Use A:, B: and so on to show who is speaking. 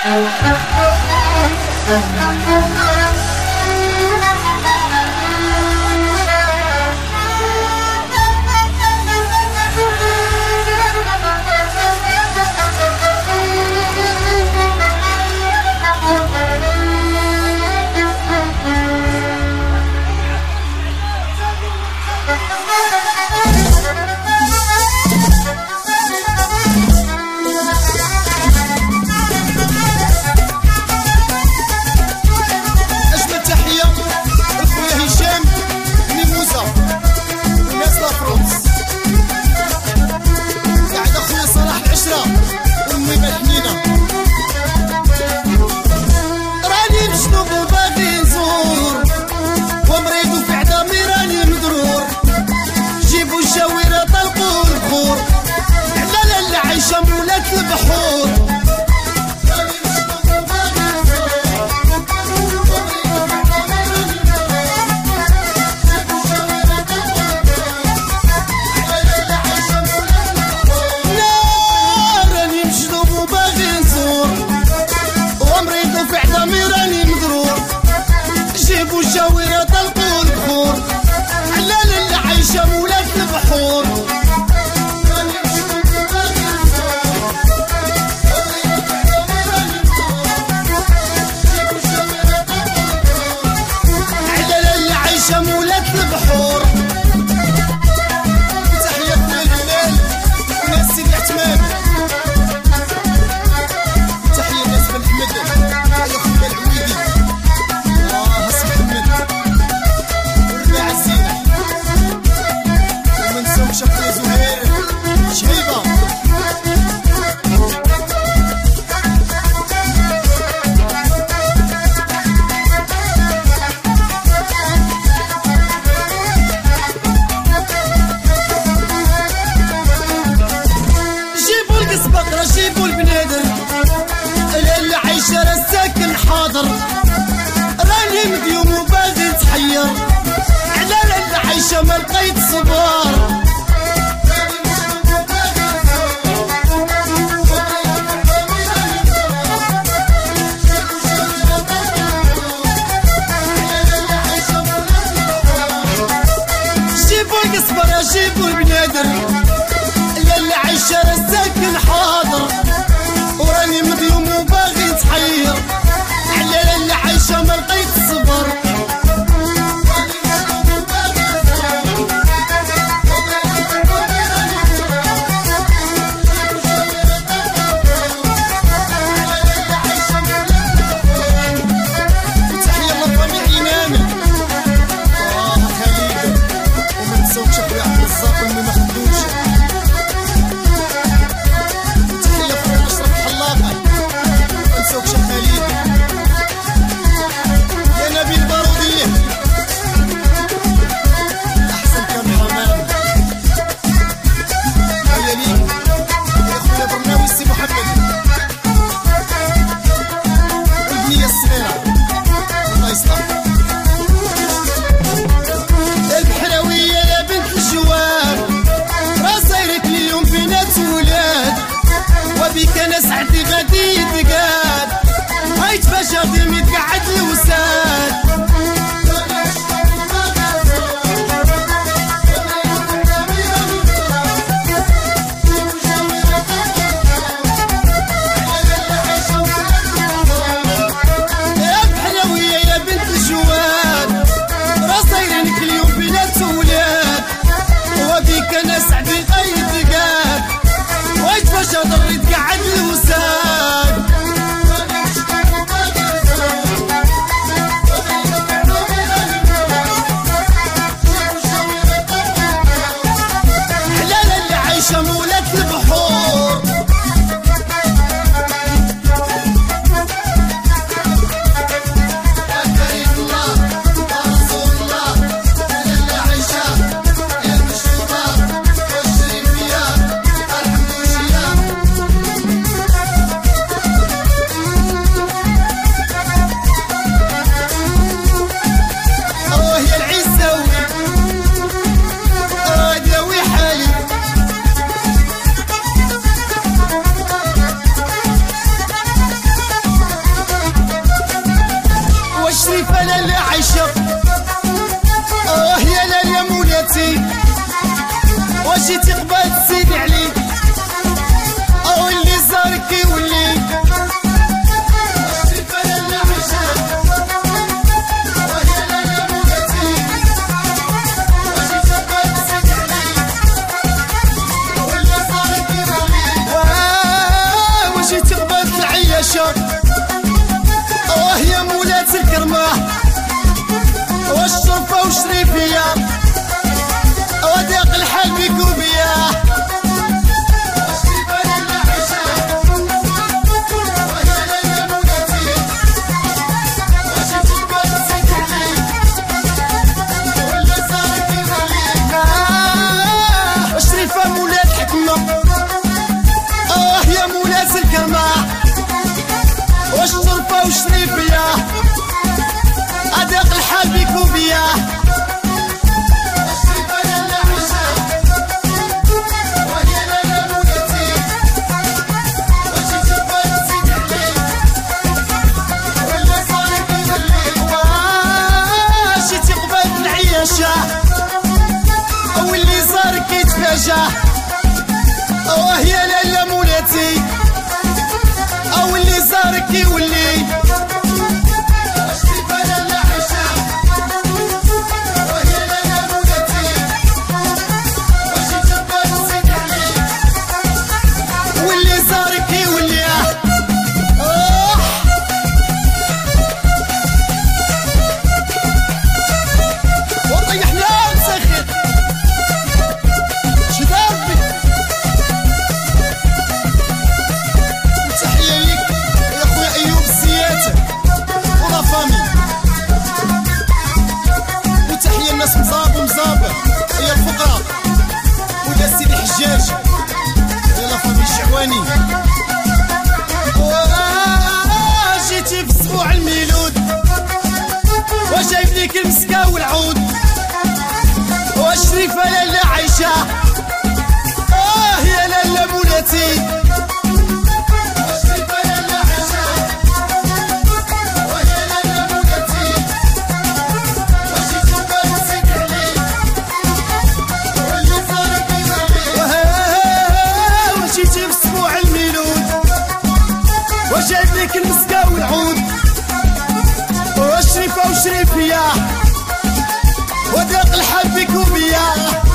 A: جيبوا البنادر اللي عايشة الساكن حاضر وراني مديوم وباغي نتحير على اللي عايشة ما لقيت الصبر وجيتي قبال سيدي عليك او اللي زارك يولي وجيتي قبال العياشة وهي مولات الكرمة والشرفة وشريفية وداق الحال بيك وبيا شريفة مولات حكمة هي مولات الكرمة والشرفة وشريفية اداق الحال بيك وبيا جيتي قبال العياشة واللي زارك يتفاجأ وهي لالا مولاتي او اللي زارك يولي واللي زارك يولي وطيحنا مسخر شداربي تحية ليك يا خويا ايوب الزيات ولا فامي وتحية الناس مصاب ومصابة يا الفقراء ولا سيدي حجاج يا لا فامي الشعواني جيتي في اسبوع الميلود وجايب ليك المسكة والعود والشريفة لالا عايشة يا لالا مولاتي وجيتي في اسبوع الميلود وجايب ليك المسكة والعود والشريفة وشريفية وداق الحال بيك وبيا